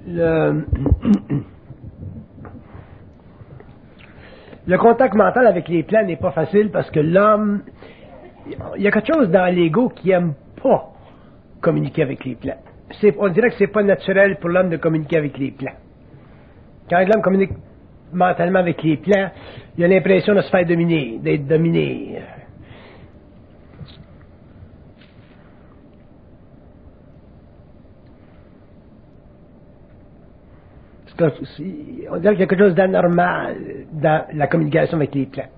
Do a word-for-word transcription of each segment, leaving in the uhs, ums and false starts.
le, le contact mental avec les plans n'est pas facile parce que l'homme, il y a quelque chose dans l'ego qui aime pas communiquer avec les plans. C'est, on dirait que c'est pas naturel pour l'homme de communiquer avec les plans. Quand l'homme communique mentalement avec les plans, il a l'impression de se faire dominer, d'être dominé. On dirait qu'il y a quelque chose d'anormal dans la communication avec les plans.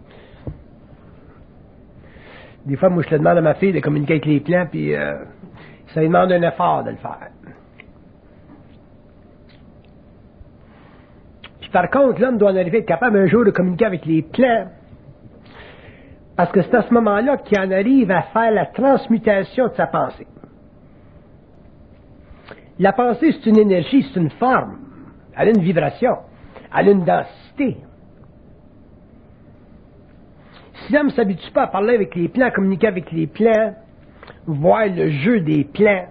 Des fois, moi, je le demande à ma fille de communiquer avec les plans, puis euh, ça lui demande un effort de le faire. Puis par contre, l'homme doit en arriver à être capable un jour de communiquer avec les plans, parce que c'est à ce moment-là qu'il en arrive à faire la transmutation de sa pensée. La pensée, c'est une énergie, c'est une forme. Elle a une vibration, elle a une densité. Si l'homme ne s'habitue pas à parler avec les plans, à communiquer avec les plans, voir le jeu des plans,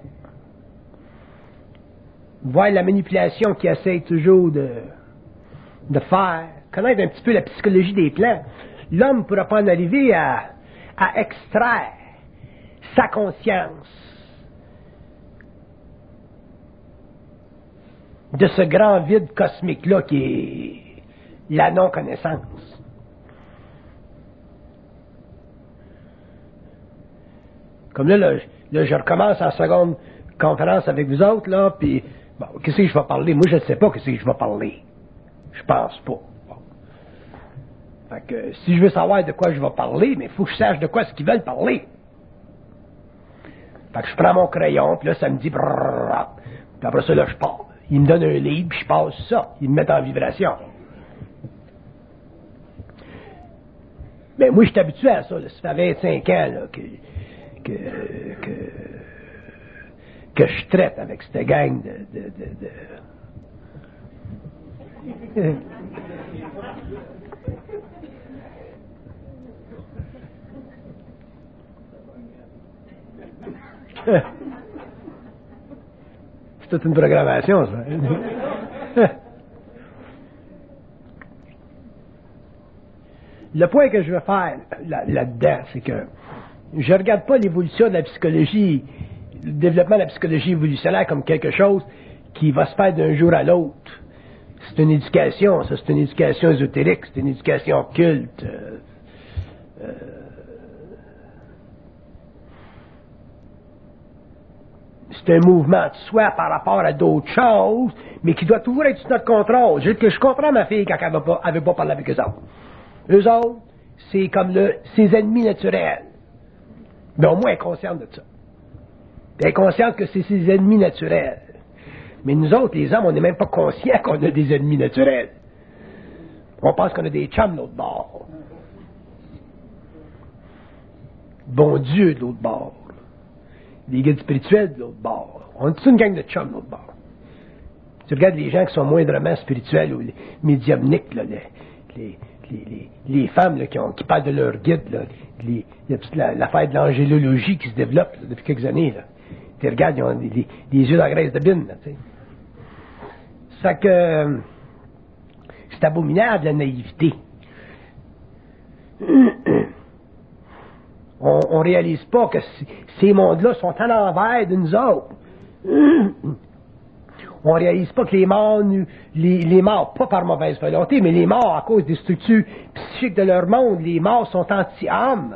voir la manipulation qu'il essaie toujours de, de faire, connaître un petit peu la psychologie des plans, l'homme ne pourra pas en arriver à, à extraire sa conscience de ce grand vide cosmique-là qui est la non-connaissance. Comme là, là, là, je recommence en seconde conférence avec vous autres, là, puis, bon, qu'est-ce que je vais parler? Moi, je ne sais pas qu'est-ce que je vais parler. Je pense pas. Bon. Fait que, si je veux savoir de quoi je vais parler, mais il faut que je sache de quoi est-ce qu'ils veulent parler. Fait que je prends mon crayon, puis là, ça me dit brrrr, puis après ça, là, je pars. Il me donne un livre, puis je passe ça. Il me met en vibration. Mais moi, je suis habitué à ça. Là. Ça fait vingt-cinq ans là, que, que, que, que je traite avec cette gang de... de, de, de... C'est toute une programmation, ça. Le point que je veux faire là, là-dedans, c'est que je ne regarde pas l'évolution de la psychologie, le développement de la psychologie évolutionnaire comme quelque chose qui va se faire d'un jour à l'autre. C'est une éducation, ça, c'est une éducation ésotérique, c'est une éducation occulte. Euh, euh, c'est un mouvement de soi par rapport à d'autres choses, mais qui doit toujours être sous notre contrôle. Je, je comprends ma fille quand elle n'avait pas, pas parlé avec eux autres. Eux autres, c'est comme le, ses ennemis naturels. Mais au moins, elle est consciente de ça. Elle est consciente que c'est ses ennemis naturels. Mais nous autres, les hommes, on n'est même pas conscients qu'on a des ennemis naturels. On pense qu'on a des chums de l'autre bord. Bon Dieu de l'autre bord. Des guides spirituels de l'autre bord. On est tous une gang de chums de l'autre bord. Tu regardes les gens qui sont moindrement spirituels ou les médiumniques, là, les, les, les, les, les femmes là, qui, ont, qui parlent de leur guide, là, les, il y a toute la, l'affaire de l'angélologie qui se développe là, depuis quelques années. Là. Tu regardes, ils ont des, des, des yeux dans la graisse de bine. Là, tu sais. Ça que euh, c'est abominable la naïveté. On, on réalise pas que c- ces mondes-là sont à l'envers de nous autres. On réalise pas que les morts, les, les morts, pas par mauvaise volonté, mais les morts à cause des structures psychiques de leur monde, les morts sont anti-âmes.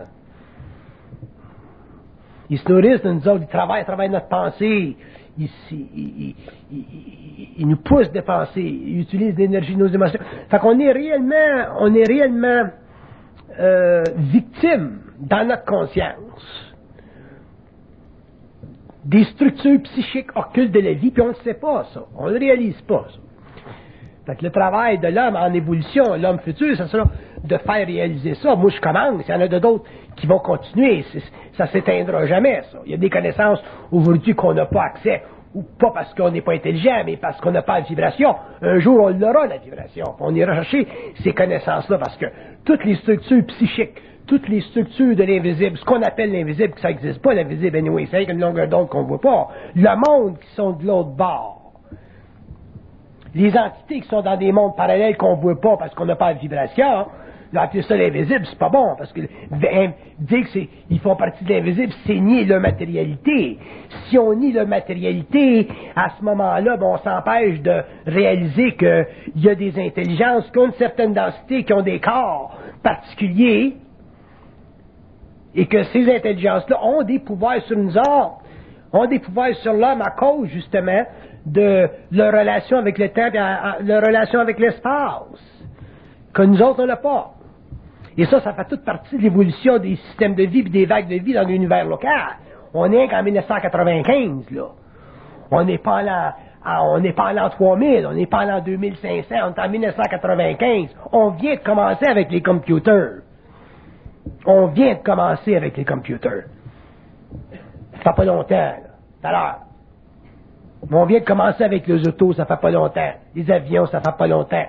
Ils se nourrissent de nous autres, ils travaillent, ils travaillent notre pensée, ils, ils, ils, ils, ils nous poussent de penser, ils utilisent l'énergie de nos émotions. Fait qu'on est réellement, on est réellement euh, victime dans notre conscience des structures psychiques occultes de la vie, puis on ne sait pas ça, on ne réalise pas ça. Fait que le travail de l'homme en évolution, l'homme futur, ça sera de faire réaliser ça. Moi, je commence, il y en a d'autres qui vont continuer, c'est, ça s'éteindra jamais, ça. Il y a des connaissances aujourd'hui qu'on n'a pas accès, ou pas parce qu'on n'est pas intelligent, mais parce qu'on n'a pas de vibration. Un jour, on l'aura, la vibration. On ira chercher ces connaissances-là, parce que toutes les structures psychiques, toutes les structures de l'invisible, ce qu'on appelle l'invisible, que ça n'existe pas, l'invisible, anyway, c'est une longueur d'onde qu'on ne voit pas. Le monde qui sont de l'autre bord. les entités qui sont dans des mondes parallèles qu'on ne voit pas parce qu'on n'a pas de vibration, là, appeler ça l'invisible, c'est pas bon, parce que dire qu'ils font partie de l'invisible, c'est nier leur matérialité. Si on nie leur matérialité, à ce moment-là, ben, on s'empêche de réaliser qu'il y a des intelligences qui ont une certaine densité, qui ont des corps particuliers, et que ces intelligences-là ont des pouvoirs sur nous autres, ont des pouvoirs sur l'homme à cause, justement, de leur relation avec le temps et leur relation avec l'espace, que nous autres, on n'a pas. Et ça, ça fait toute partie de l'évolution des systèmes de vie et des vagues de vie dans l'univers local. On est qu'en dix-neuf cent quatre-vingt-quinze, là. On n'est pas en l'an, on n'est pas en l'an trois mille, on n'est pas en l'an deux mille cinq cents, on est en dix-neuf cent quatre-vingt-quinze. On vient de commencer avec les computers. On vient de commencer avec les computers. Ça fait pas longtemps, là. Tout à l'heure. On vient de commencer avec les autos, ça fait pas longtemps. Les avions, ça fait pas longtemps.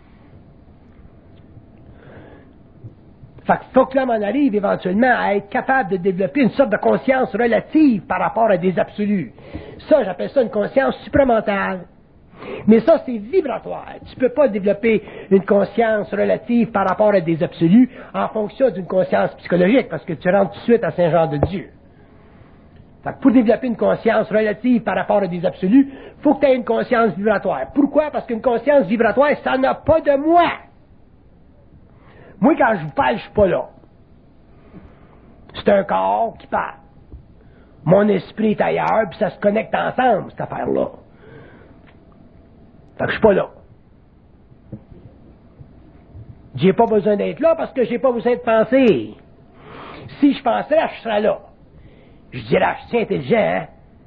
Fait qu'il faut que l'homme en arrive éventuellement à être capable de développer une sorte de conscience relative par rapport à des absolus. Ça, j'appelle ça une conscience supramentale. Mais ça, c'est vibratoire. Tu ne peux pas développer une conscience relative par rapport à des absolus en fonction d'une conscience psychologique, parce que tu rentres tout de suite à Saint-Jean-de-Dieu. Fait que pour développer une conscience relative par rapport à des absolus, il faut que tu aies une conscience vibratoire. Pourquoi? Parce qu'une conscience vibratoire, ça n'a pas de moi. Moi, quand je vous parle, je suis pas là. C'est un corps qui parle. Mon esprit est ailleurs, puis ça se connecte ensemble, cette affaire-là. Fait que je suis pas là. J'ai pas besoin d'être là parce que j'ai pas besoin de penser. Si je pensais, je serais là. Je dirais, je suis intelligent, hein?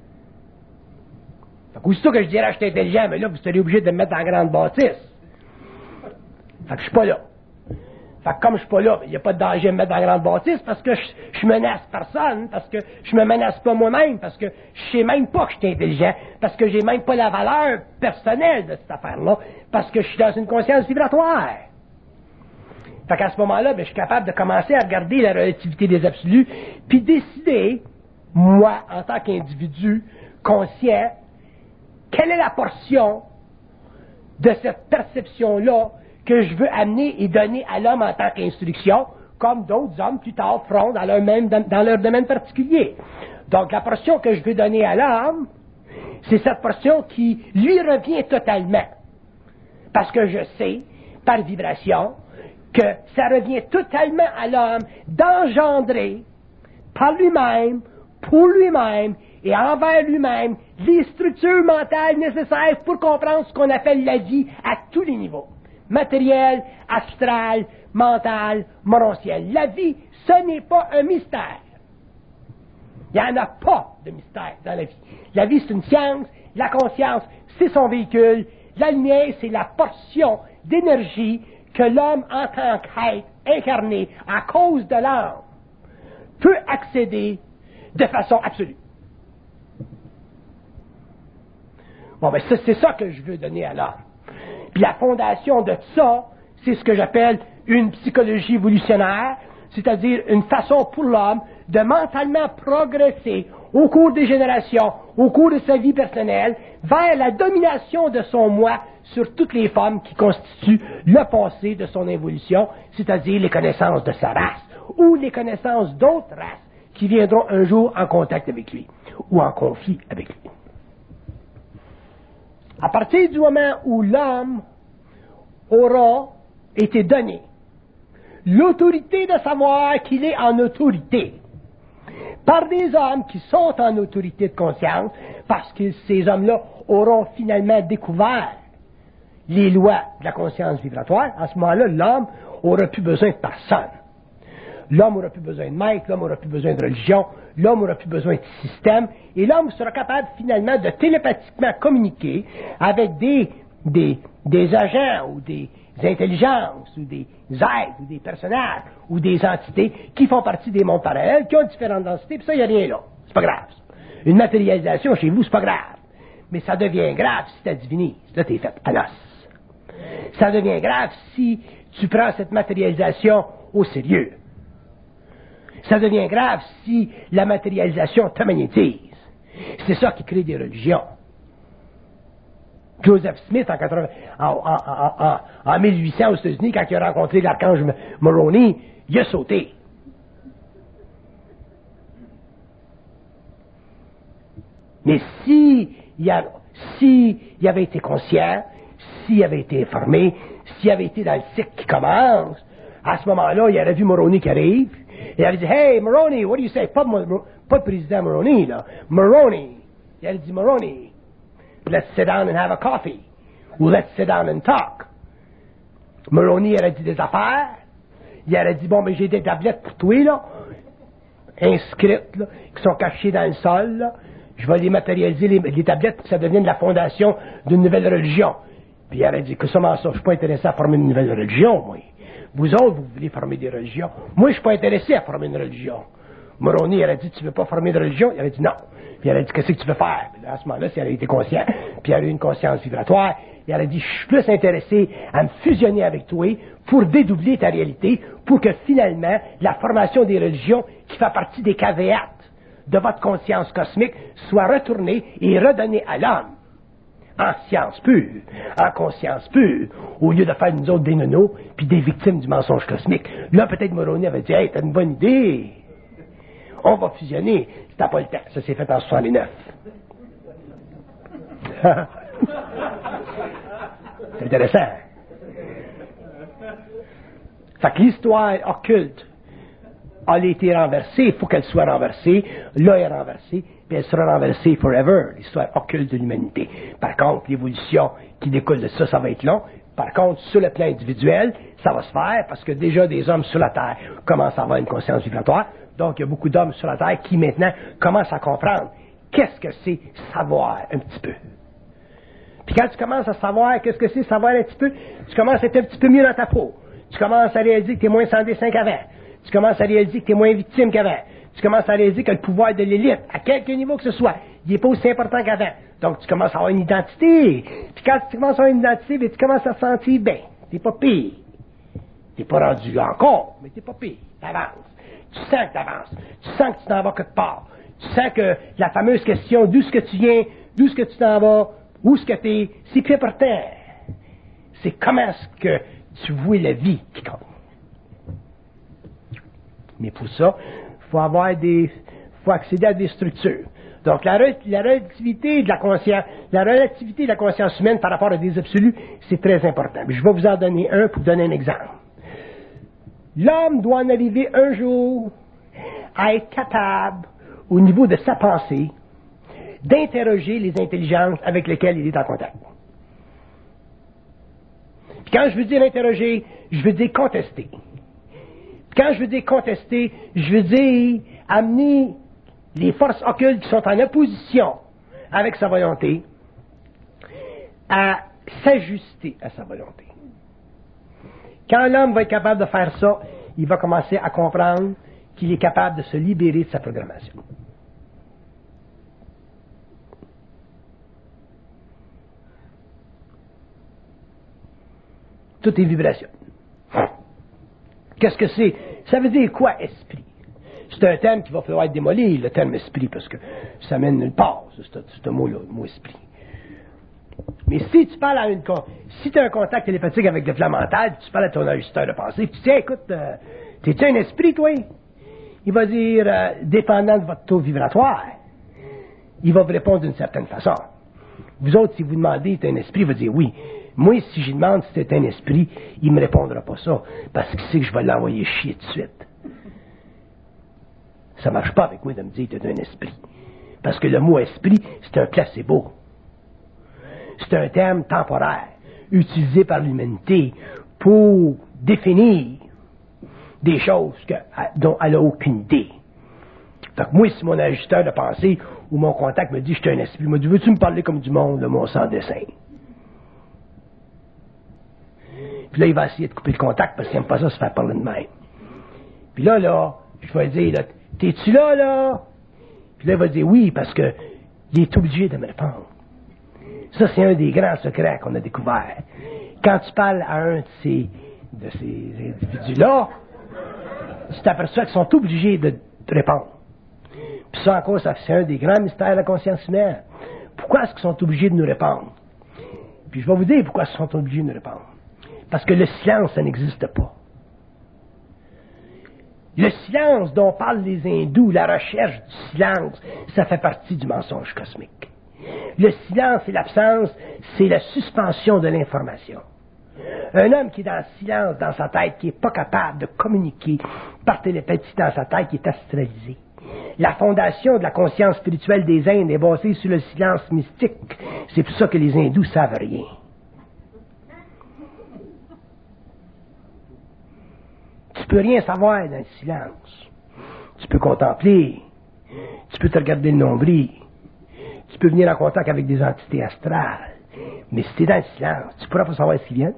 Fait qu'aussitôt que je dirais, je suis intelligent, mais là, vous seriez obligé de me mettre dans la grande bâtisse. Fait que je suis pas là. Fait que comme je suis pas là, il n'y a pas de danger de me mettre dans la grande bâtisse parce que je, je menace personne, parce que je me menace pas moi-même, parce que je sais même pas que je suis intelligent, parce que j'ai même pas la valeur personnelle de cette affaire-là, parce que je suis dans une conscience vibratoire. Fait qu'à ce moment-là, ben, je suis capable de commencer à regarder la relativité des absolus, puis décider, moi, en tant qu'individu conscient, quelle est la portion de cette perception-là que je veux amener et donner à l'homme en tant qu'instruction, comme d'autres hommes plus tard feront dans leur, même, dans leur domaine particulier. Donc, la portion que je veux donner à l'homme, c'est cette portion qui lui revient totalement. Parce que je sais, par vibration, que ça revient totalement à l'homme d'engendrer par lui-même, pour lui-même et envers lui-même les structures mentales nécessaires pour comprendre ce qu'on appelle la vie à tous les niveaux. Matériel, astral, mental, morontiel. La vie, ce n'est pas un mystère. Il n'y en a pas de mystère dans la vie. La vie, c'est une science. La conscience, c'est son véhicule. La lumière, c'est la portion d'énergie que l'homme, en tant qu'être incarné, à cause de l'âme, peut accéder de façon absolue. Bon, ben, ça, c'est ça que je veux donner à l'homme. Puis la fondation de ça, c'est ce que j'appelle une psychologie évolutionnaire, c'est-à-dire une façon pour l'homme de mentalement progresser au cours des générations, au cours de sa vie personnelle, vers la domination de son moi sur toutes les formes qui constituent le passé de son évolution, c'est-à-dire les connaissances de sa race, ou les connaissances d'autres races qui viendront un jour en contact avec lui, ou en conflit avec lui. À partir du moment où l'homme aura été donné l'autorité de savoir qu'il est en autorité par des hommes qui sont en autorité de conscience, parce que ces hommes-là auront finalement découvert les lois de la conscience vibratoire, à ce moment-là, l'homme n'aura plus besoin de personne. L'homme n'aura plus besoin de maître, l'homme n'aura plus besoin de religion, l'homme n'aura plus besoin de système, et l'homme sera capable finalement de télépathiquement communiquer avec des, des, des agents ou des intelligences ou des êtres ou des personnages ou des entités qui font partie des mondes parallèles, qui ont différentes densités, puis ça, il n'y a rien là. C'est pas grave. Une matérialisation chez vous, c'est pas grave. Mais ça devient grave si tu divinises. Là, t'es fait à l'os. Ça devient grave si tu prends cette matérialisation au sérieux. Ça devient grave si la matérialisation te magnétise. C'est ça qui crée des religions. Joseph Smith, en, quatre-vingts, en, en, en, en, en mille huit cents aux États-Unis, quand il a rencontré l'archange Moroni, il a sauté. Mais si il, a, si il avait été conscient, s'il avait été informé, s'il avait été dans le cycle qui commence, à ce moment-là, il aurait vu Moroni qui arrive, et il aurait dit, hey, Moroni, what do you say? Pas, pas le président Moroni, là. Moroni. Il aurait dit, Moroni, let's sit down and have a coffee. Ou let's sit down and talk. Moroni aurait dit des affaires. Il aurait dit, bon, mais j'ai des tablettes pour toi, là, inscrites, là, qui sont cachées dans le sol, là. Je vais les matérialiser, les, les tablettes, pour que ça devienne la fondation d'une nouvelle religion. Puis il aurait dit, que comment ça, je suis pas intéressé à former une nouvelle religion, moi. Vous autres, vous voulez former des religions. Moi, je suis pas intéressé à former une religion. Moroni aurait dit, tu veux pas former de religion? Il aurait dit non. Puis il aurait dit, qu'est-ce que tu veux faire? Puis à ce moment-là, s'il avait été conscient, puis il aurait eu une conscience vibratoire, il aurait dit, je suis plus intéressé à me fusionner avec toi pour dédoubler ta réalité, pour que finalement, la formation des religions, qui fait partie des caveats de votre conscience cosmique, soit retournée et redonnée à l'homme. En science pure, en conscience pure, au lieu de faire nous autres des nonos, puis des victimes du mensonge cosmique. Là, peut-être Moroni avait dit, hey, t'as une bonne idée. On va fusionner. C'était pas le temps. Ça s'est fait en soixante-neuf. C'est intéressant. Fait que l'histoire occulte a été renversée. Il faut qu'elle soit renversée. Là, elle est renversée. Puis elle sera renversée forever. L'histoire occulte de l'humanité. Par contre, l'évolution qui découle de ça, ça va être long. Par contre, sur le plan individuel, ça va se faire parce que déjà des hommes sur la Terre commencent à avoir une conscience vibratoire. Donc, il y a beaucoup d'hommes sur la Terre qui, maintenant, commencent à comprendre qu'est-ce que c'est savoir un petit peu. Puis quand tu commences à savoir qu'est-ce que c'est savoir un petit peu, tu commences à être un petit peu mieux dans ta peau. Tu commences à réaliser que tu es moins sans dessin qu'avant. Tu commences à réaliser que tu es moins victime qu'avant. Tu commences à réaliser que le pouvoir de l'élite, à quelque niveau que ce soit, il n'est pas aussi important qu'avant. Donc, tu commences à avoir une identité. Puis quand tu commences à avoir une identité, bien, tu commences à te sentir bien. Tu n'es pas pire. Tu n'es pas rendu encore, mais tu n'es pas pire. Tu avances. Tu sens que tu avances. Tu sens que tu t'en vas quelque part. Tu sens que la fameuse question d'où est-ce que tu viens, d'où est-ce que tu t'en vas, où est-ce que tu es, c'est plus important. C'est comment est-ce que tu vois la vie qui compte. Mais pour ça, il faut avoir des, faut accéder à des structures. Donc, la, la relativité de la conscience, la relativité de la conscience humaine par rapport à des absolus, c'est très important. Mais je vais vous en donner un pour vous donner un exemple. L'homme doit en arriver un jour à être capable, au niveau de sa pensée, d'interroger les intelligences avec lesquelles il est en contact. Puis quand je veux dire interroger, je veux dire contester. Puis quand je veux dire contester, je veux dire amener les forces occultes qui sont en opposition avec sa volonté à s'ajuster à sa volonté. Quand l'homme va être capable de faire ça, il va commencer à comprendre qu'il est capable de se libérer de sa programmation. Tout est vibration. Qu'est-ce que c'est? Ça veut dire quoi, esprit? C'est un terme qui va falloir être démoli, le terme esprit, parce que ça mène nulle part, ce mot-là, le mot esprit. Mais si tu parles à une... Si tu as un contact télépathique avec le plan mental, tu parles à ton ajusteur de pensée, puis tu dis, écoute, euh, t'es-tu un esprit, toi? Il va dire, euh, dépendant de votre taux vibratoire, il va vous répondre d'une certaine façon. Vous autres, si vous demandez, t'es un esprit, il va dire oui. Moi, si je demande si t'es un esprit, il me répondra pas ça, parce qu'il sait que je vais l'envoyer chier tout de suite. Ça marche pas avec moi de me dire que t'es un esprit. Parce que le mot esprit, c'est un placebo. C'est un terme temporaire, utilisé par l'humanité pour définir des choses que, dont elle n'a aucune idée. Fait que moi, si mon ajusteur de pensée ou mon contact me dit je suis un esprit, il me dit veux-tu me parler comme du monde, le mon sans dessin? Puis là, il va essayer de couper le contact parce qu'il n'aime pas ça se faire parler de même. Puis là, là, je vais dire, là, t'es-tu là, là? Puis là, il va dire oui, parce que il est obligé de me répondre. Ça, c'est un des grands secrets qu'on a découvert. Quand tu parles à un de ces, de ces individus-là, tu t'aperçois qu'ils sont obligés de te répondre. Puis ça encore, ça, c'est un des grands mystères de la conscience humaine. Pourquoi est-ce qu'ils sont obligés de nous répondre? Puis je vais vous dire pourquoi ils sont obligés de me répondre. Parce que le silence, ça n'existe pas. Le silence dont parlent les hindous, la recherche du silence, ça fait partie du mensonge cosmique. Le silence et l'absence, c'est la suspension de l'information. Un homme qui est dans le silence dans sa tête, qui n'est pas capable de communiquer par télépathie dans sa tête, qui est astralisé. La fondation de la conscience spirituelle des Indes est basée sur le silence mystique. C'est pour ça que les hindous savent rien. Tu peux rien savoir dans le silence. Tu peux contempler. Tu peux te regarder le nombril. Tu peux venir en contact avec des entités astrales. Mais si tu es dans le silence, tu ne pourras pas savoir ce qui vient.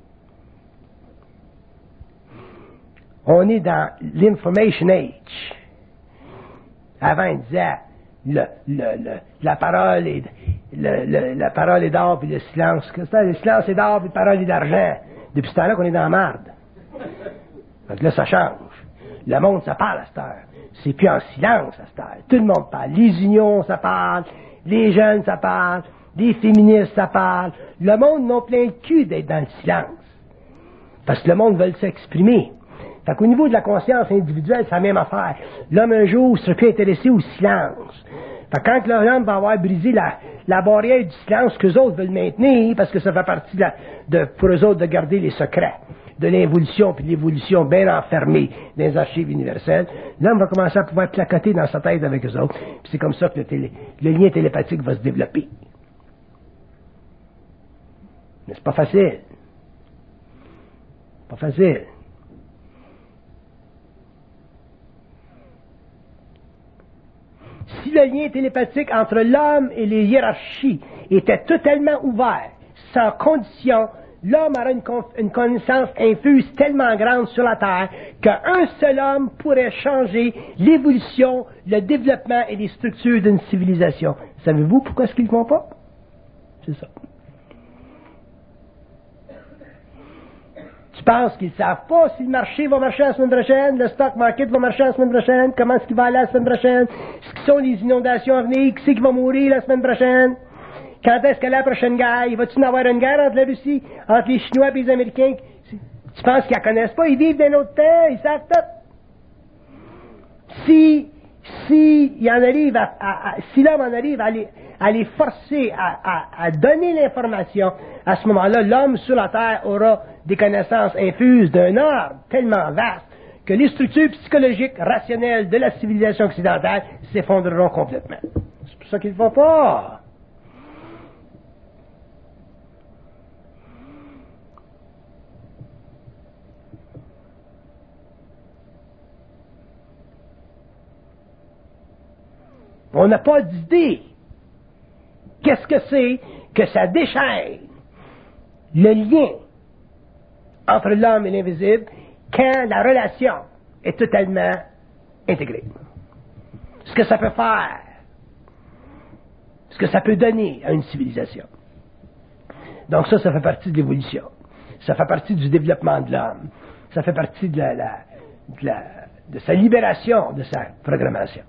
On est dans l'information age. Avant, il disait, le, le, le, la parole est, le, le, la parole est d'or, puis le silence, que c'est, le silence est d'or, puis la parole est d'argent. Depuis ce temps-là qu'on est dans la marde. Donc là, ça change. Le monde, ça parle à cette heure. C'est plus en silence à cette heure. Tout le monde parle. Les unions, ça parle. Les jeunes, ça parle. Les féministes, ça parle. Le monde n'a plein le cul d'être dans le silence. Parce que le monde veut s'exprimer. Fait qu'au niveau de la conscience individuelle, c'est la même affaire. L'homme, un jour, sera plus intéressé au silence. Fait que quand l'homme va avoir brisé la, la barrière du silence qu'eux autres veulent maintenir, parce que ça fait partie de, la, de pour eux autres de garder les secrets de l'involution, puis de l'évolution bien enfermée dans les archives universelles, l'homme va commencer à pouvoir placoter dans sa tête avec eux autres. Puis c'est comme ça que le, télé, le lien télépathique va se développer. Mais c'est pas facile. Pas facile. Si le lien télépathique entre l'homme et les hiérarchies était totalement ouvert, sans condition, l'homme aura une, une connaissance infuse tellement grande sur la Terre qu'un seul homme pourrait changer l'évolution, le développement et les structures d'une civilisation. Savez-vous pourquoi est-ce qu'ils ne font pas? C'est ça. Tu penses qu'ils ne savent pas si le marché va marcher la semaine prochaine, le stock market va marcher la semaine prochaine, comment est-ce qu'il va aller la semaine prochaine, ce qui sont les inondations à venir, qui c'est qui va mourir la semaine prochaine, quand est-ce que la prochaine guerre, il va-t-il y avoir une guerre entre la Russie, entre les Chinois et les Américains? Tu penses qu'ils ne la connaissent pas, ils vivent d'un autre temps, ils savent tout. Si, si, il en arrive à, à, à, si l'homme en arrive à les, à les forcer à, à, à donner l'information, à ce moment-là, l'homme sur la Terre aura des connaissances infuses d'un ordre tellement vaste que les structures psychologiques rationnelles de la civilisation occidentale s'effondreront complètement. C'est pour ça qu'il ne faut pas. On n'a pas d'idée. Qu'est-ce que c'est que ça déchaîne le lien entre l'homme et l'invisible quand la relation est totalement intégrée? Ce que ça peut faire, ce que ça peut donner à une civilisation. Donc ça, ça fait partie de l'évolution. Ça fait partie du développement de l'homme. Ça fait partie de, la, la, de, la, de sa libération, de sa programmation.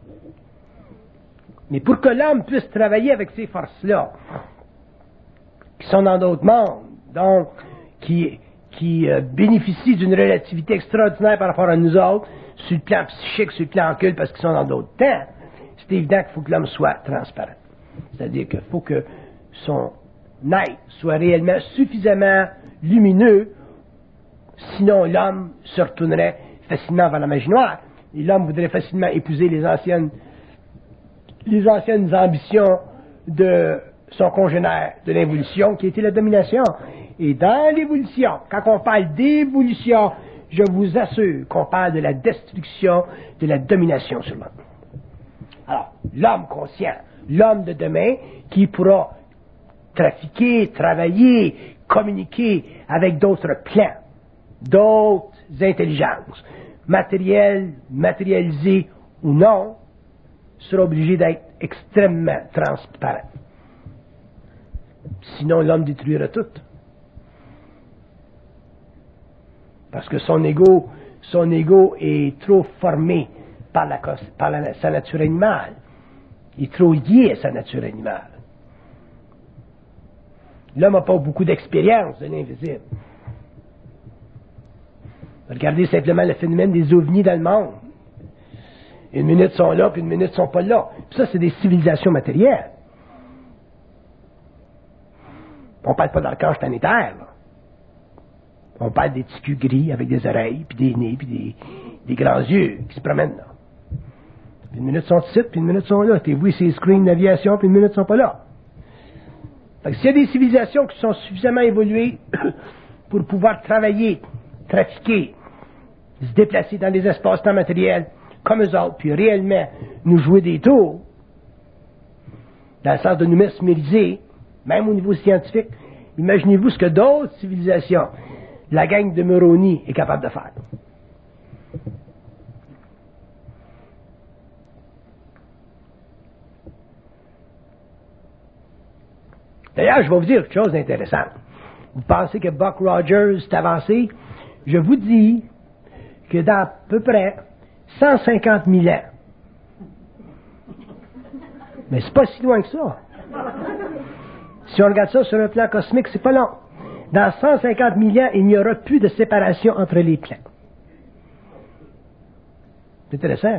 Mais pour que l'homme puisse travailler avec ces forces-là, qui sont dans d'autres mondes, donc qui, qui euh, bénéficient d'une relativité extraordinaire par rapport à nous autres, sur le plan psychique, sur le plan occulte, parce qu'ils sont dans d'autres temps, c'est évident qu'il faut que l'homme soit transparent. C'est-à-dire qu'il faut que son être soit réellement suffisamment lumineux, sinon l'homme se retournerait facilement vers la magie noire, et l'homme voudrait facilement épouser les anciennes les anciennes ambitions de son congénère de l'évolution, qui était la domination. Et dans l'évolution, quand on parle d'évolution, je vous assure qu'on parle de la destruction, de la domination sur le monde. Alors, l'homme conscient, l'homme de demain, qui pourra trafiquer, travailler, communiquer avec d'autres plans, d'autres intelligences, matérielles, matérialisées ou non, sera obligé d'être extrêmement transparent. Sinon, l'homme détruira tout. Parce que son ego, son ego est trop formé par, la, par la, sa nature animale. Il est trop lié à sa nature animale. L'homme n'a pas beaucoup d'expérience de l'invisible. Regardez simplement le phénomène des ovnis dans le monde. Une minute sont là, puis une minute sont pas là. Puis ça, c'est des civilisations matérielles. On parle pas d'archanges planétaires, là. On parle des petits culs gris avec des oreilles, puis des nez, puis des, des grands yeux qui se promènent là. Puis une minute sont ici, puis une minute sont là. T'es vu ces screens d'aviation, puis une minute sont pas là. Fait que s'il y a des civilisations qui sont suffisamment évoluées pour pouvoir travailler, trafiquer, se déplacer dans les espaces-temps matériels comme eux autres, puis réellement nous jouer des tours, dans le sens de nous mesmériser, même au niveau scientifique, imaginez-vous ce que d'autres civilisations, la gang de Moroni, est capable de faire. D'ailleurs, je vais vous dire quelque chose d'intéressant. Vous pensez que Buck Rogers est avancé? Je vous dis que dans à peu près cent cinquante mille ans, mais c'est pas si loin que ça. Si on regarde ça sur un plan cosmique, c'est pas long. Dans cent cinquante mille ans, il n'y aura plus de séparation entre les plans. C'est intéressant.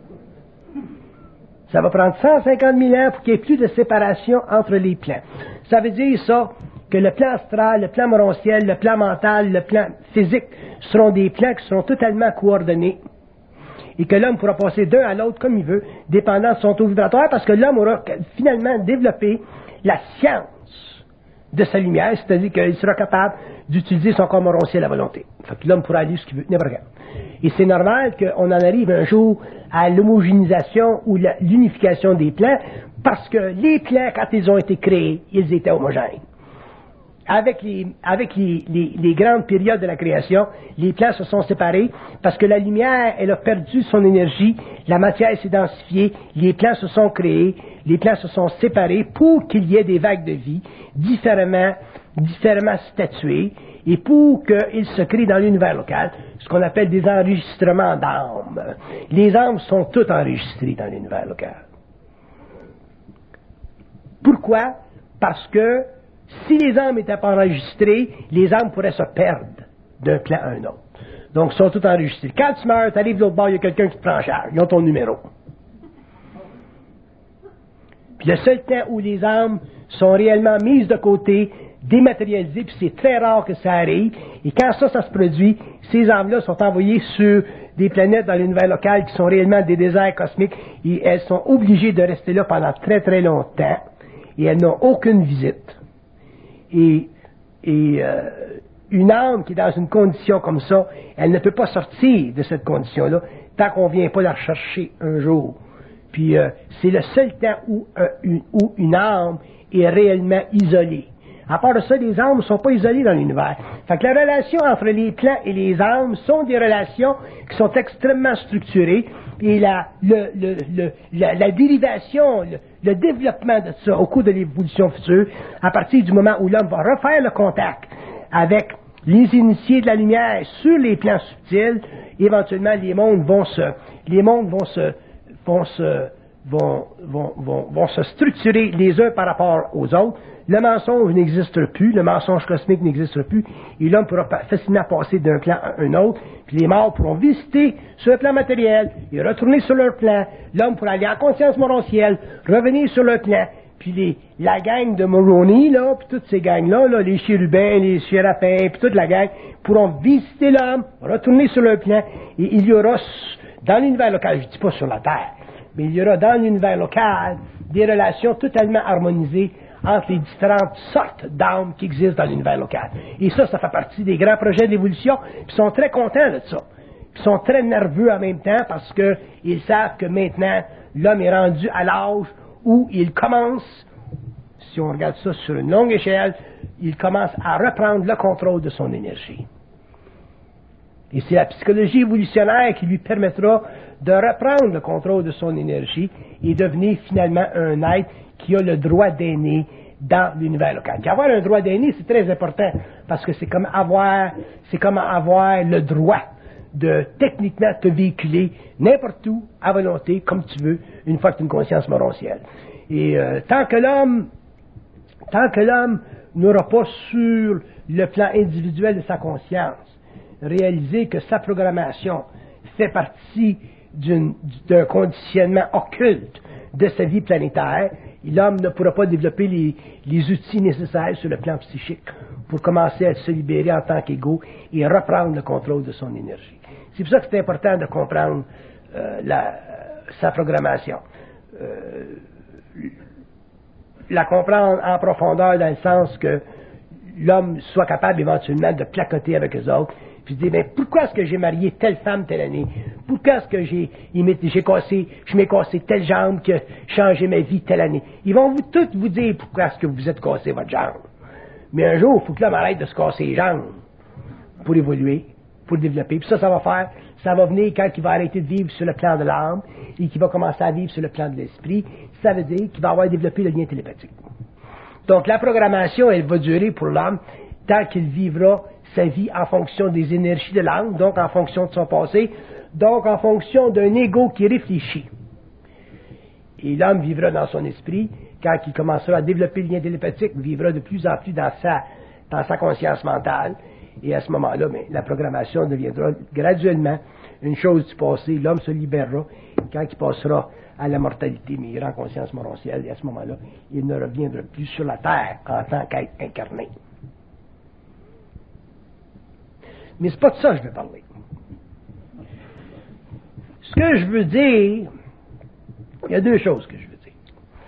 Ça va prendre cent cinquante mille ans pour qu'il n'y ait plus de séparation entre les plans. Ça veut dire ça, que le plan astral, le plan morontiel, le plan mental, le plan physique seront des plans qui seront totalement coordonnés et que l'homme pourra passer d'un à l'autre comme il veut, dépendant de son taux vibratoire, parce que l'homme aura finalement développé la science de sa lumière, c'est-à-dire qu'il sera capable d'utiliser son corps morontiel à volonté. Fait que l'homme pourra aller ce qu'il veut, n'importe quand. Et c'est normal qu'on en arrive un jour à l'homogénéisation ou la, l'unification des plans, parce que les plans, quand ils ont été créés, ils étaient homogènes. Avec les, avec les, les, les grandes périodes de la création, les plans se sont séparés parce que la lumière, elle a perdu son énergie, la matière s'est densifiée, les plans se sont créés, les plans se sont séparés pour qu'il y ait des vagues de vie différemment, différemment statuées et pour qu'ils se créent dans l'univers local, ce qu'on appelle des enregistrements d'âmes. Les âmes sont toutes enregistrées dans l'univers local. Pourquoi? Parce que si les âmes n'étaient pas enregistrées, les âmes pourraient se perdre d'un plan à un autre. Donc, ils sont tous enregistrés. Quand tu meurs, tu arrives de l'autre bord, il y a quelqu'un qui te prend en charge. Ils ont ton numéro. Puis le seul temps où les âmes sont réellement mises de côté, dématérialisées, puis c'est très rare que ça arrive, et quand ça, ça se produit, ces âmes-là sont envoyées sur des planètes dans l'univers local qui sont réellement des déserts cosmiques, et elles sont obligées de rester là pendant très très longtemps, et elles n'ont aucune visite. Et, et euh, une âme qui est dans une condition comme ça, elle ne peut pas sortir de cette condition-là tant qu'on ne vient pas la rechercher un jour. Puis euh, c'est le seul temps où, euh, une, où une âme est réellement isolée. À part de ça, les âmes ne sont pas isolées dans l'univers. Fait que la relation entre les plans et les âmes sont des relations qui sont extrêmement structurées. Et la, le, le, le, la, la dérivation, le, le développement de ça au cours de l'évolution future, à partir du moment où l'homme va refaire le contact avec les initiés de la lumière sur les plans subtils, éventuellement les mondes vont se, les mondes vont se, vont se, vont, vont, vont, vont se structurer les uns par rapport aux autres. Le mensonge n'existe plus, le mensonge cosmique n'existe plus, et l'homme pourra facilement passer d'un plan à un autre, puis les morts pourront visiter sur le plan matériel et retourner sur leur plan. L'homme pourra aller en conscience morontielle, revenir sur leur plan, puis les, la gang de Moroni, là, puis toutes ces gangs-là, là, les chérubins, les sérapins, puis toute la gang, pourront visiter l'homme, retourner sur leur plan, et il y aura, dans l'univers local, je ne dis pas sur la Terre, mais il y aura dans l'univers local des relations totalement harmonisées entre les différentes sortes d'âmes qui existent dans l'univers local. Et ça, ça fait partie des grands projets d'évolution, puis ils sont très contents de ça. Puis ils sont très nerveux en même temps parce qu'ils savent que maintenant, l'homme est rendu à l'âge où il commence, si on regarde ça sur une longue échelle, il commence à reprendre le contrôle de son énergie. Et c'est la psychologie évolutionnaire qui lui permettra de reprendre le contrôle de son énergie et devenir finalement un être qui a le droit d'aimer dans l'univers local. Puis avoir un droit d'aimer, c'est très important, parce que c'est comme avoir, c'est comme avoir le droit de techniquement te véhiculer n'importe où, à volonté, comme tu veux, une fois que tu as une conscience morontielle. Et euh, tant que l'homme, tant que l'homme n'aura pas sur le plan individuel de sa conscience réalisé que sa programmation fait partie d'une, d'un conditionnement occulte de sa vie planétaire, l'homme ne pourra pas développer les, les outils nécessaires sur le plan psychique pour commencer à se libérer en tant qu'ego et reprendre le contrôle de son énergie. C'est pour ça que c'est important de comprendre euh, la, sa programmation. Euh, la comprendre en profondeur dans le sens que l'homme soit capable éventuellement de placoter avec eux autres, puis de dire, mais pourquoi est-ce que j'ai marié telle femme telle année? Pourquoi est-ce que j'ai, j'ai cassé, je m'ai cassé telle jambe que changé ma vie telle année? Ils vont vous tous vous dire pourquoi est-ce que vous êtes cassé votre jambe. Mais un jour, il faut que l'homme arrête de se casser les jambes pour évoluer, pour développer. Puis ça, ça va faire, ça va venir quand il va arrêter de vivre sur le plan de l'âme et qu'il va commencer à vivre sur le plan de l'esprit. Ça veut dire qu'il va avoir développé le lien télépathique. Donc la programmation, elle va durer pour l'homme tant qu'il vivra sa vie en fonction des énergies de l'âme, donc en fonction de son passé, donc en fonction d'un ego qui réfléchit. Et l'homme vivra dans son esprit, quand il commencera à développer le lien télépathique, vivra de plus en plus dans sa, dans sa conscience mentale, et à ce moment-là, mais la programmation deviendra graduellement une chose du passé, l'homme se libérera quand il passera à la mortalité, mais il ira en conscience morontielle, et à ce moment-là, il ne reviendra plus sur la terre en tant qu'être incarné. Mais c'est pas de ça que je veux parler. Ce que je veux dire, il y a deux choses que je veux dire.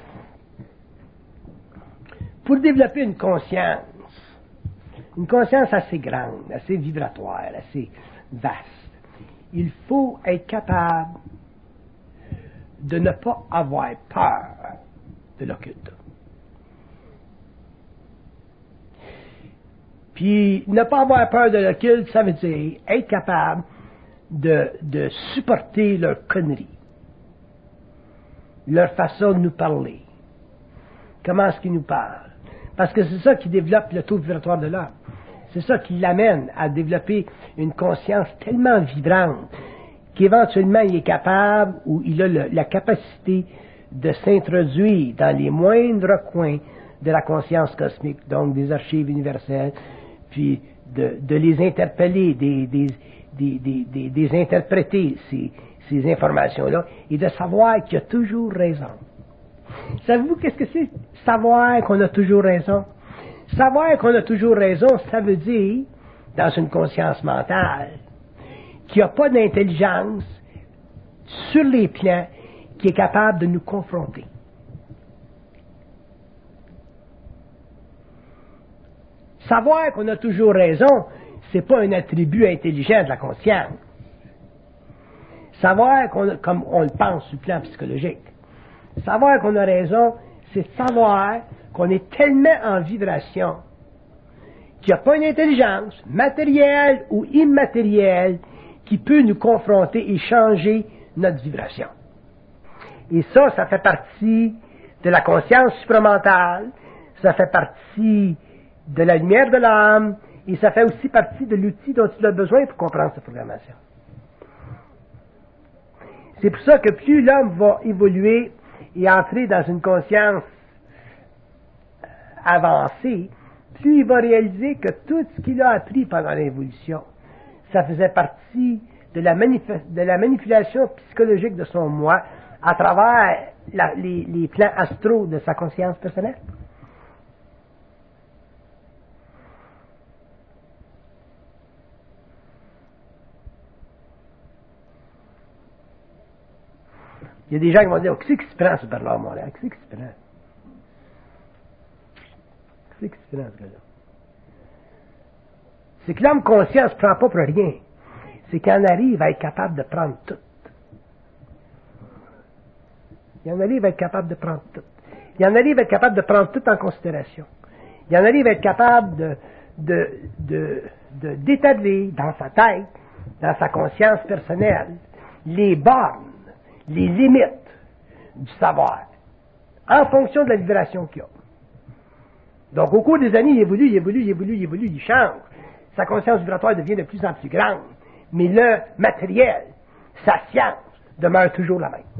Pour développer une conscience, une conscience assez grande, assez vibratoire, assez vaste, il faut être capable de ne pas avoir peur de l'occulte. Puis, ne pas avoir peur de l'occulte, ça veut dire être capable de, de supporter leurs conneries, leur façon de nous parler. Comment est-ce qu'ils nous parlent? Parce que c'est ça qui développe le taux vibratoire de l'homme. C'est ça qui l'amène à développer une conscience tellement vibrante qu'éventuellement il est capable ou il a le, la capacité de s'introduire dans les moindres coins de la conscience cosmique, donc des archives universelles, puis de, de les interpeller, des, des, des, des, des, des interpréter ces, ces informations-là, et de savoir qu'il a toujours raison. Savez-vous qu'est-ce que c'est savoir qu'on a toujours raison? Savoir qu'on a toujours raison, ça veut dire, dans une conscience mentale, qu'il n'y a pas d'intelligence sur les plans qui est capable de nous confronter. Savoir qu'on a toujours raison, c'est pas un attribut intelligent de la conscience. Savoir qu'on a, comme on le pense sur le plan psychologique. Savoir qu'on a raison, c'est savoir qu'on est tellement en vibration qu'il n'y a pas une intelligence matérielle ou immatérielle qui peut nous confronter et changer notre vibration. Et ça, ça fait partie de la conscience supramentale, ça fait partie de la lumière de l'âme, et ça fait aussi partie de l'outil dont il a besoin pour comprendre cette programmation. C'est pour ça que plus l'homme va évoluer et entrer dans une conscience avancée, plus il va réaliser que tout ce qu'il a appris pendant l'évolution, ça faisait partie de la, manif- de la manipulation psychologique de son moi à travers la, les, les plans astraux de sa conscience personnelle. Il y a des gens qui vont dire, oh, qu'est-ce qui se prend ce Bernard Montréal? Qu'est-ce qui se prend? Qu'est-ce qui se prend, ce gars-là? C'est que l'homme conscient ne se prend pas pour rien. C'est qu'il en arrive à être capable de prendre tout. Il en arrive à être capable de prendre tout. Il en arrive à être capable de prendre tout en considération. Il en arrive à être capable de, de, de, de, d'établir dans sa tête, dans sa conscience personnelle, les bornes, les limites du savoir, en fonction de la vibration qu'il a. Donc, au cours des années, il évolue, il évolue, il évolue, il évolue, il change. Sa conscience vibratoire devient de plus en plus grande. Mais le matériel, sa science, demeure toujours la même.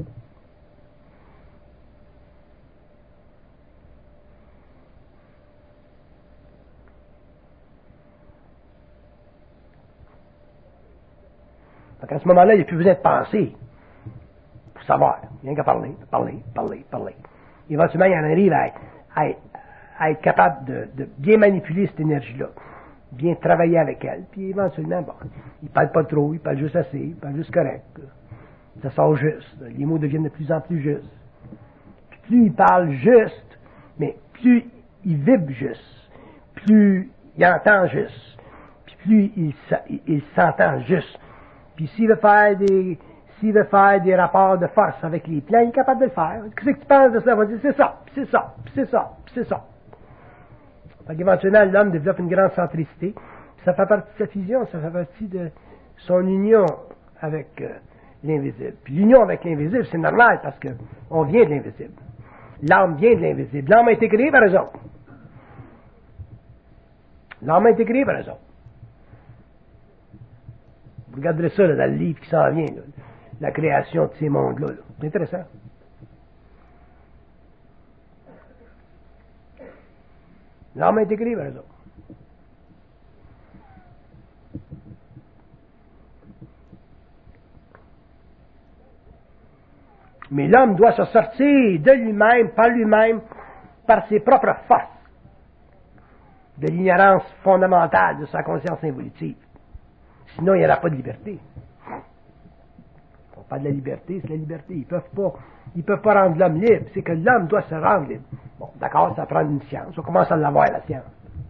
Fait qu'à ce moment-là, il n'y a plus besoin de penser pour savoir. Il n'y a qu'à parler, parler, parler, parler. Éventuellement, il en arrive à, à, à être capable de, de bien manipuler cette énergie-là, bien travailler avec elle, puis éventuellement, bon, il ne parle pas trop, il parle juste assez, il parle juste correct. Ça sort juste. Les mots deviennent de plus en plus justes. Puis plus il parle juste, mais plus il vibre juste, plus il entend juste, puis plus il, il, il s'entend juste. Puis s'il veut faire des s'il veut faire des rapports de force avec les plans, il est capable de le faire. Qu'est-ce que tu penses de ça? On va dire c'est ça, puis c'est ça, puis c'est ça, puis c'est ça. Fait qu'éventuellement, l'homme développe une grande centricité. Ça fait partie de sa fusion, ça fait partie de son union avec euh, l'invisible. Puis l'union avec l'invisible, c'est normal parce que on vient de l'invisible. L'âme vient de l'invisible. L'âme a été créée par eux autres. L'âme a été créée par eux autres. Vous regarderez ça là, dans le livre qui s'en vient, là, la création de ces mondes-là. Là. C'est intéressant. L'âme a été créée par eux autres. Mais l'homme doit se sortir de lui-même, par lui-même, par ses propres forces, de l'ignorance fondamentale de sa conscience involutive. Sinon, il n'y aura pas de liberté. On parle de la liberté, c'est la liberté. Ils peuvent pas, ils peuvent pas rendre l'homme libre. C'est que l'homme doit se rendre libre. Bon, d'accord, ça prend une science. On commence à l'avoir, la science.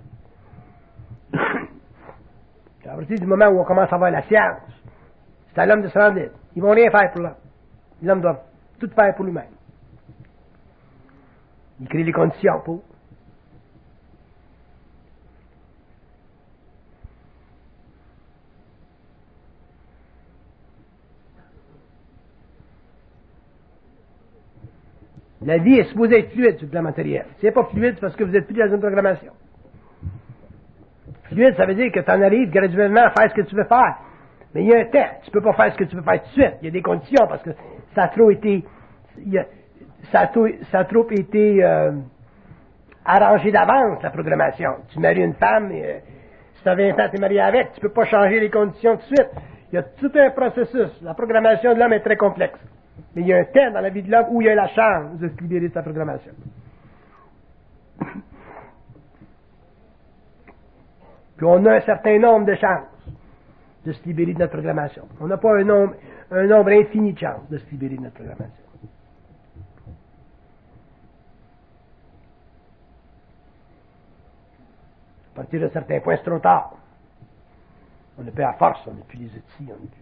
À partir du moment où on commence à avoir la science, c'est à l'homme de se rendre libre. Ils vont rien faire pour l'homme. L'homme doit tout faire pour lui-même. Il crée les conditions pour. La vie est supposée être fluide sur le plan matériel. Si elle n'est pas fluide, c'est parce que vous êtes plus dans une programmation. Fluide, ça veut dire que tu en arrives graduellement à faire ce que tu veux faire. Mais il y a un temps. Tu ne peux pas faire ce que tu veux faire tout de suite. Il y a des conditions parce que ça a trop été, il y a, ça, a trop, ça a trop été euh, arrangé d'avance, la programmation. Tu maries une femme, et, euh, si tu as vingt ans, tu es marié avec, tu ne peux pas changer les conditions tout de suite. Il y a tout un processus. La programmation de l'homme est très complexe. Mais il y a un temps dans la vie de l'homme où il y a la chance de se libérer de sa programmation. Puis on a un certain nombre de chances de se libérer de notre programmation. On n'a pas un nombre, un nombre infini de chances de se libérer de notre programmation. À partir d'un certain point, c'est trop tard. On n'a plus la force, on n'a plus les outils, on n'a plus...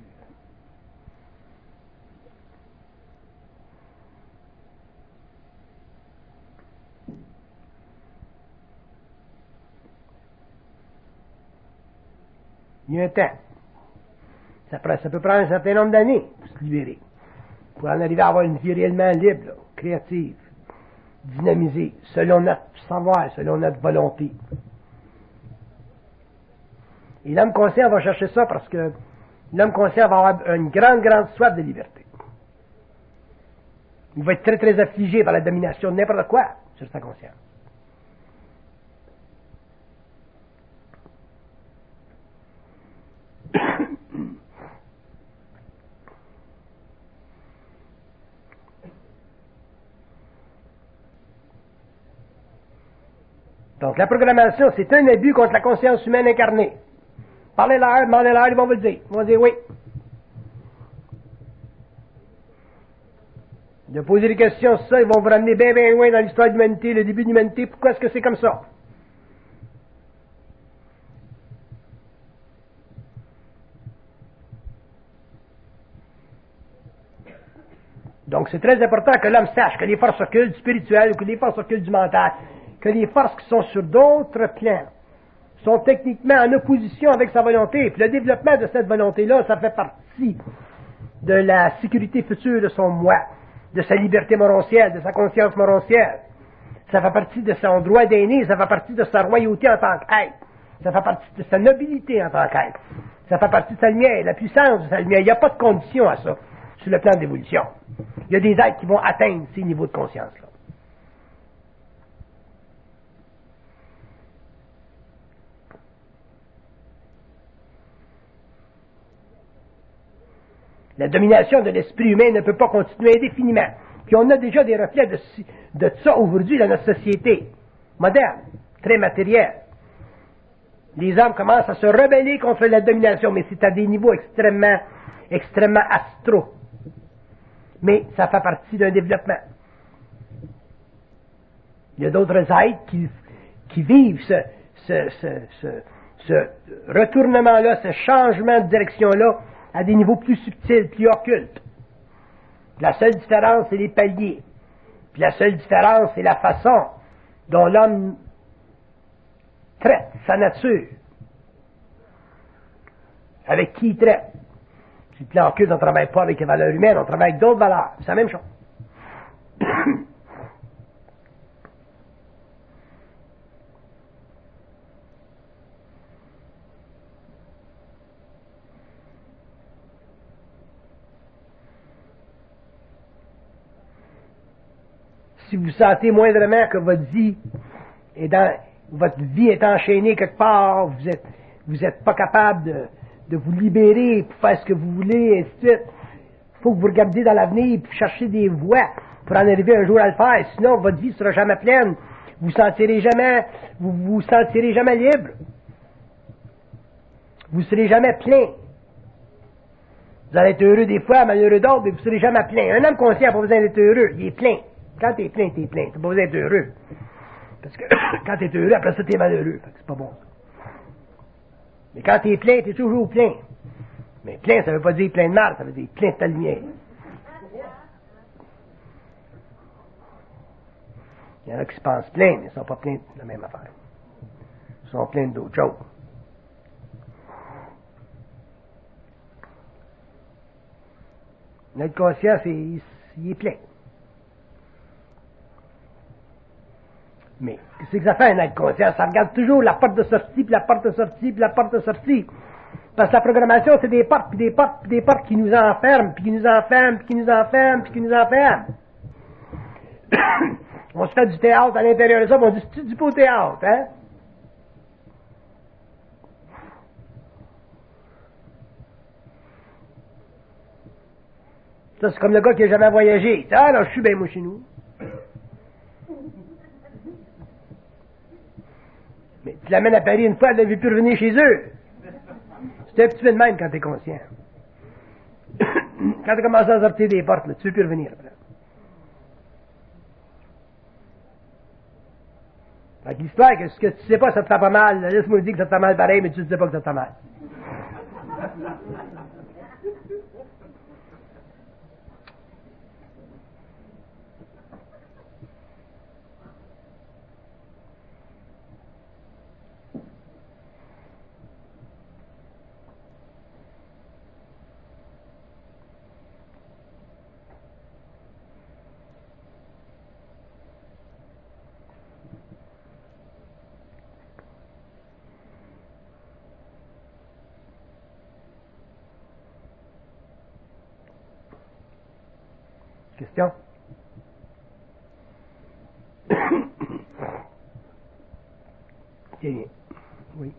Il y a un temps. Ça, ça peut prendre un certain nombre d'années pour se libérer. Pour en arriver à avoir une vie réellement libre, là, créative, dynamisée, selon notre savoir, selon notre volonté. Et l'homme conscient va chercher ça parce que l'homme conscient va avoir une grande, grande soif de liberté. Il va être très, très affligé par la domination de n'importe quoi sur sa conscience. Donc, la programmation, c'est un abus contre la conscience humaine incarnée. Parlez-leur, demandez-leur, ils vont vous le dire. Ils vont dire oui. De poser des questions sur ça, ils vont vous ramener bien, bien loin dans l'histoire de l'humanité, le début de l'humanité. Pourquoi est-ce que c'est comme ça? Donc, c'est très important que l'homme sache que les forces occultes spirituelles ou que les forces occultes du mental, que les forces qui sont sur d'autres plans sont techniquement en opposition avec sa volonté. Puis le développement de cette volonté-là, ça fait partie de la sécurité future de son moi, de sa liberté moroncielle, de sa conscience moroncielle. Ça fait partie de son droit d'aîné, ça fait partie de sa royauté en tant qu'être. Ça fait partie de sa nobilité en tant qu'être. Ça fait partie de sa lumière, la puissance de sa lumière. Il n'y a pas de condition à ça sur le plan de l'évolution. Il y a des êtres qui vont atteindre ces niveaux de conscience-là. La domination de l'esprit humain ne peut pas continuer indéfiniment. Puis on a déjà des reflets de, de ça aujourd'hui dans notre société moderne, très matérielle. Les hommes commencent à se rebeller contre la domination, mais c'est à des niveaux extrêmement, extrêmement astraux. Mais ça fait partie d'un développement. Il y a d'autres êtres qui, qui vivent ce, ce, ce, ce, ce retournement-là, ce changement de direction-là à des niveaux plus subtils, plus occultes. La seule différence, c'est les paliers. Puis la seule différence, c'est la façon dont l'homme traite sa nature. Avec qui il traite. Sur le plan occulte, on ne travaille pas avec les valeurs humaines, on travaille avec d'autres valeurs. C'est la même chose. Si vous sentez moindrement que votre vie est dans, votre vie est enchaînée quelque part, vous êtes, vous êtes pas capable de, de vous libérer pour faire ce que vous voulez, et ainsi de suite. Il faut que vous regardiez dans l'avenir pour chercher des voies pour en arriver un jour à le faire. Sinon, votre vie sera jamais pleine. Vous sentirez jamais, vous vous sentirez jamais libre. Vous serez jamais plein. Vous allez être heureux des fois, malheureux d'autres, mais vous serez jamais plein. Un homme conscient n'a pas besoin d'être heureux. Il est plein. Quand t'es plein, t'es plein. T'as pas besoin d'être heureux. Parce que quand t'es heureux, après ça, t'es malheureux. Fait que c'est pas bon. Mais quand t'es plein, t'es toujours plein. Mais plein, ça veut pas dire plein de mal, ça veut dire plein de ta lumière. Il y en a qui se pensent pleins, mais ils ne sont pas pleins de la même affaire. Ils sont pleins d'autres choses. Notre conscience, il, il est plein. Mais qu'est-ce que ça fait un être conscient? Ça regarde toujours la porte de sortie, puis la porte de sortie, puis la porte de sortie. Parce que la programmation, c'est des portes, puis des portes, puis des portes qui nous enferment, puis qui nous enferment, puis qui nous enferment, puis qui nous enferment. On se fait du théâtre à l'intérieur de ça, mais on dit c'est du beau théâtre, hein? Ça, c'est comme le gars qui n'a jamais voyagé. Ah, là, je suis bien, moi, chez nous. Mais tu l'amènes à Paris une fois, elle ne veut plus revenir chez eux. C'est un petit peu de même quand tu es conscient. Quand tu commences à sortir des portes, là, tu ne veux plus revenir. Après. Fait que l'histoire, que ce que tu sais pas, ça te fait pas mal. Laisse-moi dire que ça te fait mal pareil, mais tu ne sais pas que ça te fait mal. Question? Tiens, oui.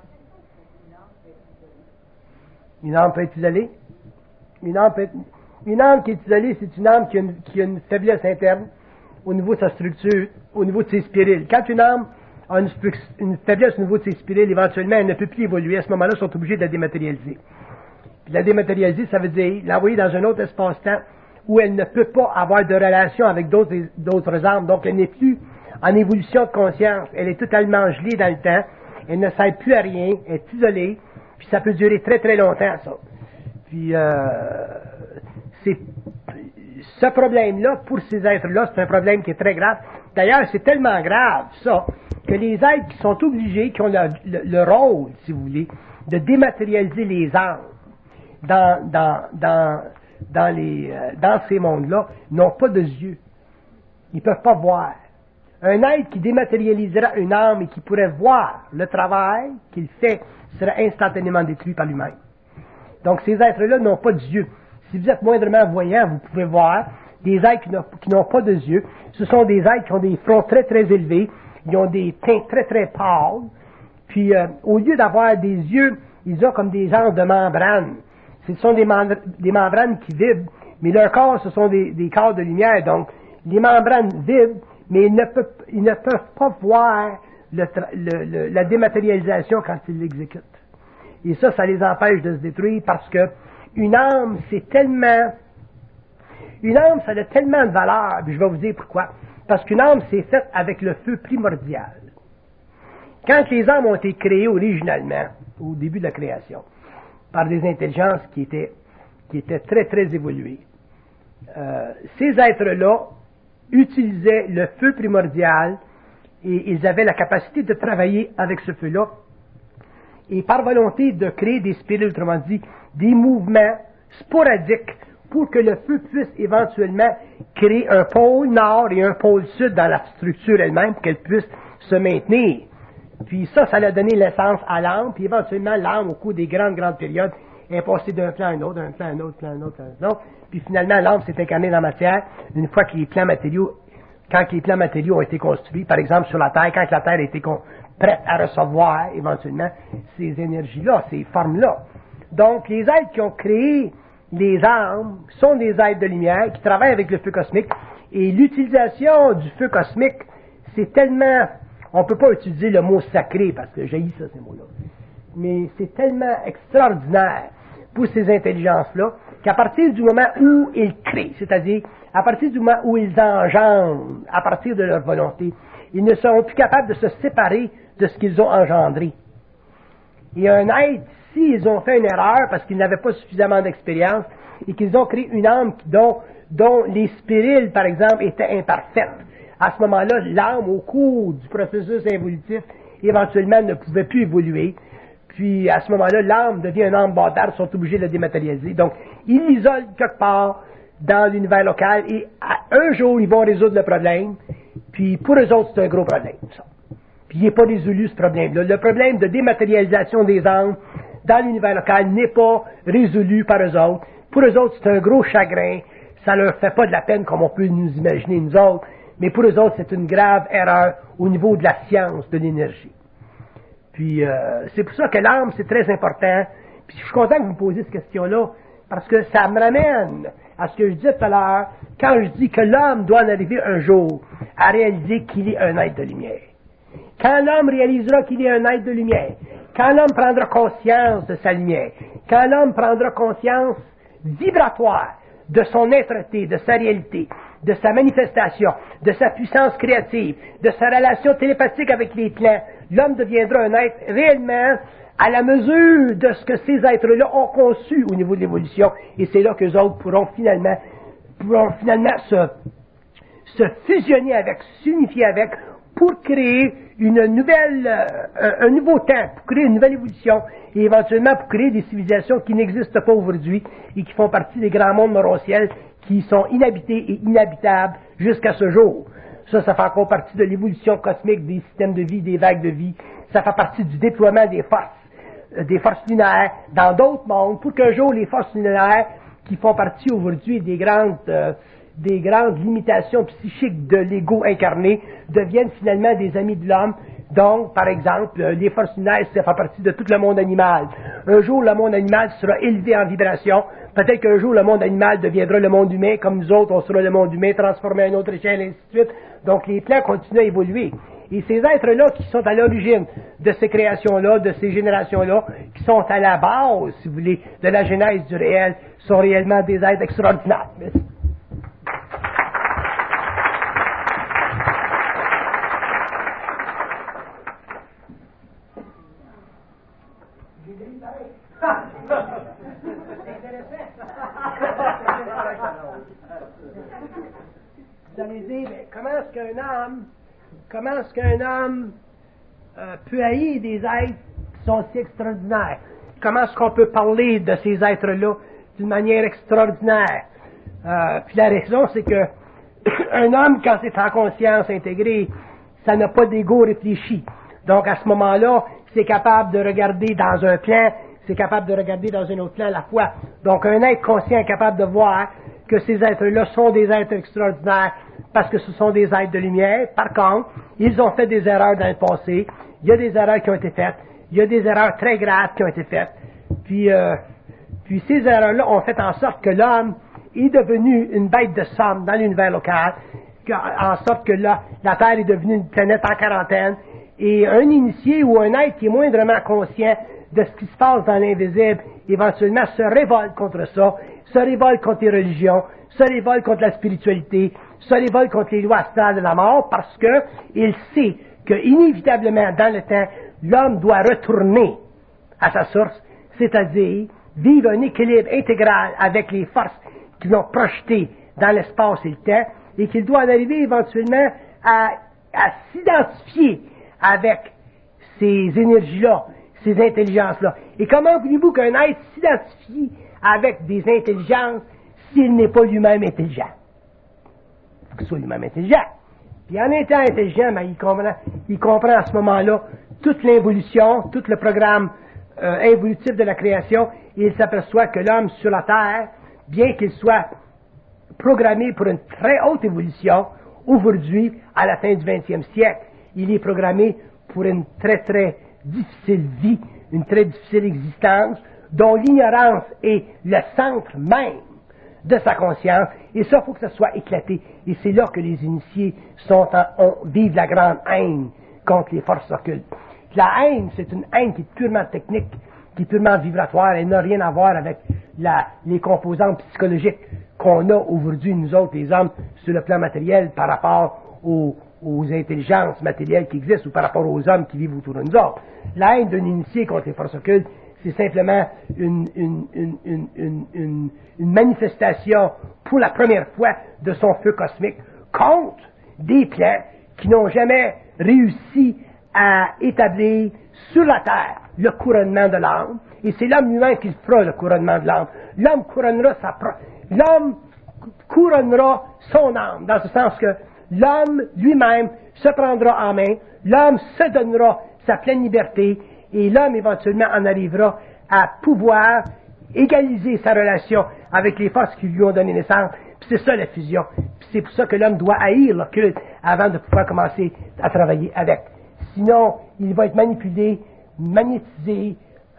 Une âme peut être isolée. Une âme, peut être... une âme qui est isolée, c'est une âme qui a une, qui a une faiblesse interne au niveau de sa structure, au niveau de ses spiriles. Quand une âme a une, une faiblesse au niveau de ses spiriles, éventuellement, elle ne peut plus évoluer. À ce moment-là, ils sont obligés de la dématérialiser. Puis la dématérialiser, ça veut dire l'envoyer dans un autre espace-temps où elle ne peut pas avoir de relation avec d'autres, d'autres âmes. Donc, elle n'est plus en évolution de conscience. Elle est totalement gelée dans le temps. Elle ne sert plus à rien. Elle est isolée. Puis ça peut durer très, très longtemps, ça. Puis, euh, c'est, ce problème-là, pour ces êtres-là, c'est un problème qui est très grave. D'ailleurs, c'est tellement grave, ça, que les êtres qui sont obligés, qui ont le, le, le rôle, si vous voulez, de dématérialiser les âmes dans, dans, dans, dans, les, euh, dans ces mondes-là, n'ont pas de yeux. Ils ne peuvent pas voir. Un être qui dématérialisera une âme et qui pourrait voir le travail qu'il fait sera instantanément détruit par lui-même. Donc ces êtres-là n'ont pas d'yeux. Si vous êtes moindrement voyant, vous pouvez voir des êtres qui n'ont, qui n'ont pas de yeux. Ce sont des êtres qui ont des fronts très très élevés, ils ont des teints très très pâles, puis euh, au lieu d'avoir des yeux, ils ont comme des genres de membranes ce sont des, membr des membranes qui vibrent, mais leurs corps, ce sont des, des corps de lumière. Donc, les membranes vibrent, mais ils ne peuvent, ils ne peuvent pas voir le, le, le, la dématérialisation quand ils l'exécutent. Et ça, ça les empêche de se détruire parce que une âme, c'est tellement... Une âme, ça a tellement de valeur, puis je vais vous dire pourquoi. Parce qu'une âme, c'est faite avec le feu primordial. Quand les âmes ont été créées originalement, au début de la création, par des intelligences qui étaient, qui étaient très, très évoluées, euh, ces êtres-là utilisaient le feu primordial et ils avaient la capacité de travailler avec ce feu-là et par volonté de créer des spirules, autrement dit, des mouvements sporadiques pour que le feu puisse éventuellement créer un pôle nord et un pôle sud dans la structure elle-même pour qu'elle puisse se maintenir. Puis ça, ça a donné l'essence à l'âme, puis éventuellement l'âme, au cours des grandes, grandes périodes, est passée d'un plan à un autre, d'un plan à un autre, plan à un autre, plan à un autre, puis finalement l'âme s'est incarnée dans la matière une fois que les plans matériaux, quand les plans matériaux ont été construits, par exemple sur la Terre, quand la Terre a été prête à recevoir éventuellement ces énergies-là, ces formes-là. Donc les êtres qui ont créé les âmes sont des êtres de lumière qui travaillent avec le feu cosmique, et l'utilisation du feu cosmique, c'est tellement... On ne peut pas utiliser le mot sacré, parce que j'ai ça, ces mots-là. Mais c'est tellement extraordinaire pour ces intelligences-là, qu'à partir du moment où ils créent, c'est-à-dire à partir du moment où ils engendrent, à partir de leur volonté, ils ne seront plus capables de se séparer de ce qu'ils ont engendré. Et un être, s'ils ont fait une erreur, parce qu'ils n'avaient pas suffisamment d'expérience, et qu'ils ont créé une âme dont, dont les spirules, par exemple, étaient imparfaites, à ce moment-là, l'âme, au cours du processus évolutif, éventuellement ne pouvait plus évoluer. Puis, à ce moment-là, l'âme devient une âme bâtarde, ils sont obligés de la dématérialiser. Donc, ils l'isolent quelque part dans l'univers local et à, un jour, ils vont résoudre le problème. Puis, pour eux autres, c'est un gros problème, ça. Puis, il n'est pas résolu, ce problème-là. Le problème de dématérialisation des âmes dans l'univers local n'est pas résolu par eux autres. Pour eux autres, c'est un gros chagrin. Ça leur fait pas de la peine comme on peut nous imaginer, nous autres. Mais pour eux autres, c'est une grave erreur au niveau de la science de l'énergie. Puis, euh, c'est pour ça que l'âme, c'est très important. Puis, je suis content que vous me posiez cette question-là, parce que ça me ramène à ce que je disais tout à l'heure, quand je dis que l'homme doit en arriver un jour à réaliser qu'il est un être de lumière. Quand l'homme réalisera qu'il est un être de lumière, quand l'homme prendra conscience de sa lumière, quand l'homme prendra conscience vibratoire de son être-té, de sa réalité, de sa manifestation, de sa puissance créative, de sa relation télépathique avec les plans, l'homme deviendra un être réellement à la mesure de ce que ces êtres-là ont conçu au niveau de l'évolution. Et c'est là qu'eux autres pourront finalement, pourront finalement se, se fusionner avec, s'unifier avec, pour créer une nouvelle, euh, un, un nouveau temps, pour créer une nouvelle évolution, et éventuellement pour créer des civilisations qui n'existent pas aujourd'hui et qui font partie des grands mondes morociels qui sont inhabités et inhabitables jusqu'à ce jour. Ça, ça fait encore partie de l'évolution cosmique des systèmes de vie, des vagues de vie. Ça fait partie du déploiement des forces, euh, des forces lunaires dans d'autres mondes, pour qu'un jour les forces lunaires, qui font partie aujourd'hui des grandes, euh, des grandes limitations psychiques de l'ego incarné, deviennent finalement des amis de l'homme. Donc, par exemple, les forces lunaires, ça fait partie de tout le monde animal. Un jour, le monde animal sera élevé en vibration. Peut-être qu'un jour, le monde animal deviendra le monde humain, comme nous autres, on sera le monde humain, transformé à une autre échelle, et ainsi de suite. Donc, les plans continuent à évoluer. Et ces êtres-là qui sont à l'origine de ces créations-là, de ces générations-là, qui sont à la base, si vous voulez, de la genèse du réel, sont réellement des êtres extraordinaires. Vous allez dire, mais comment est-ce qu'un homme, comment est-ce qu'un homme euh, peut haïr des êtres qui sont si extraordinaires? Comment est-ce qu'on peut parler de ces êtres-là d'une manière extraordinaire? Euh, puis la raison, c'est que un homme, quand c'est en conscience intégrée, ça n'a pas d'ego réfléchi. Donc, à ce moment-là, c'est capable de regarder dans un plan, c'est capable de regarder dans un autre plan à la fois. Donc, un être conscient est capable de voir que ces êtres-là sont des êtres extraordinaires parce que ce sont des êtres de lumière. Par contre, ils ont fait des erreurs dans le passé. Il y a des erreurs qui ont été faites. Il y a des erreurs très graves qui ont été faites. Puis, euh, Puis ces erreurs-là ont fait en sorte que l'homme est devenu une bête de somme dans l'univers local, en sorte que là, la Terre est devenue une planète en quarantaine, et un initié ou un être qui est moindrement conscient de ce qui se passe dans l'invisible, éventuellement se révolte contre ça, se révolte contre les religions, se révolte contre la spiritualité, se révolte contre les lois astrales de la mort, parce que il sait que inévitablement, dans le temps, l'homme doit retourner à sa source, c'est-à-dire vivre un équilibre intégral avec les forces qui l'ont projeté dans l'espace et le temps, et qu'il doit en arriver éventuellement à, à s'identifier avec ces énergies-là, ces intelligences-là. Et comment voulez-vous qu'un être s'identifie avec des intelligences s'il n'est pas lui-même intelligent? Il faut qu'il soit lui-même intelligent. Puis en étant intelligent, ben, il, comprend, il comprend à ce moment-là toute l'involution, tout le programme euh, involutif de la création, et il s'aperçoit que l'homme sur la Terre, bien qu'il soit programmé pour une très haute évolution, aujourd'hui, à la fin du vingtième siècle, il est programmé pour une très très difficile vie, une très difficile existence, dont l'ignorance est le centre même de sa conscience, et ça, il faut que ça soit éclaté. Et c'est là que les initiés sont en, on, vivent la grande haine contre les forces occultes. La haine, c'est une haine qui est purement technique, qui est purement vibratoire, elle n'a rien à voir avec la, les composantes psychologiques qu'on a aujourd'hui, nous autres, les hommes, sur le plan matériel, par rapport aux, aux intelligences matérielles qui existent, ou par rapport aux hommes qui vivent autour de nous autres. La haine d'un initié contre les forces occultes, c'est simplement une, une, une, une, une, une, une manifestation, pour la première fois, de son feu cosmique, contre des plans qui n'ont jamais réussi à établir sur la terre le couronnement de l'âme, et c'est l'homme lui-même qui fera le couronnement de l'âme. L'homme couronnera sa propre, l'homme couronnera son âme, dans ce sens que l'homme lui-même se prendra en main, l'homme se donnera sa pleine liberté, et l'homme éventuellement en arrivera à pouvoir égaliser sa relation avec les forces qui lui ont donné naissance. Puis c'est ça la fusion. Puis c'est pour ça que l'homme doit haïr l'occulte avant de pouvoir commencer à travailler avec. Sinon, il va être manipulé, magnétisé,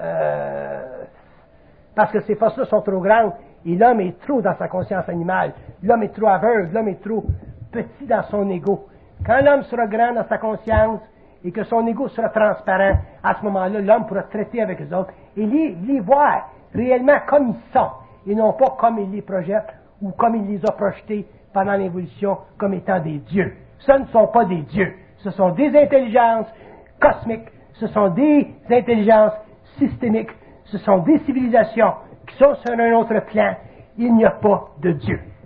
euh, parce que ces forces-là sont trop grandes, et l'homme est trop dans sa conscience animale. L'homme est trop aveugle, l'homme est trop petit dans son ego. Quand l'homme sera grand dans sa conscience, et que son ego sera transparent, à ce moment-là, l'homme pourra traiter avec les autres et les, les voir réellement comme ils sont, et non pas comme il les projette ou comme il les a projetés pendant l'évolution comme étant des dieux. Ce ne sont pas des dieux, ce sont des intelligences cosmiques, ce sont des intelligences systémiques, ce sont des civilisations qui sont sur un autre plan. Il n'y a pas de Dieu.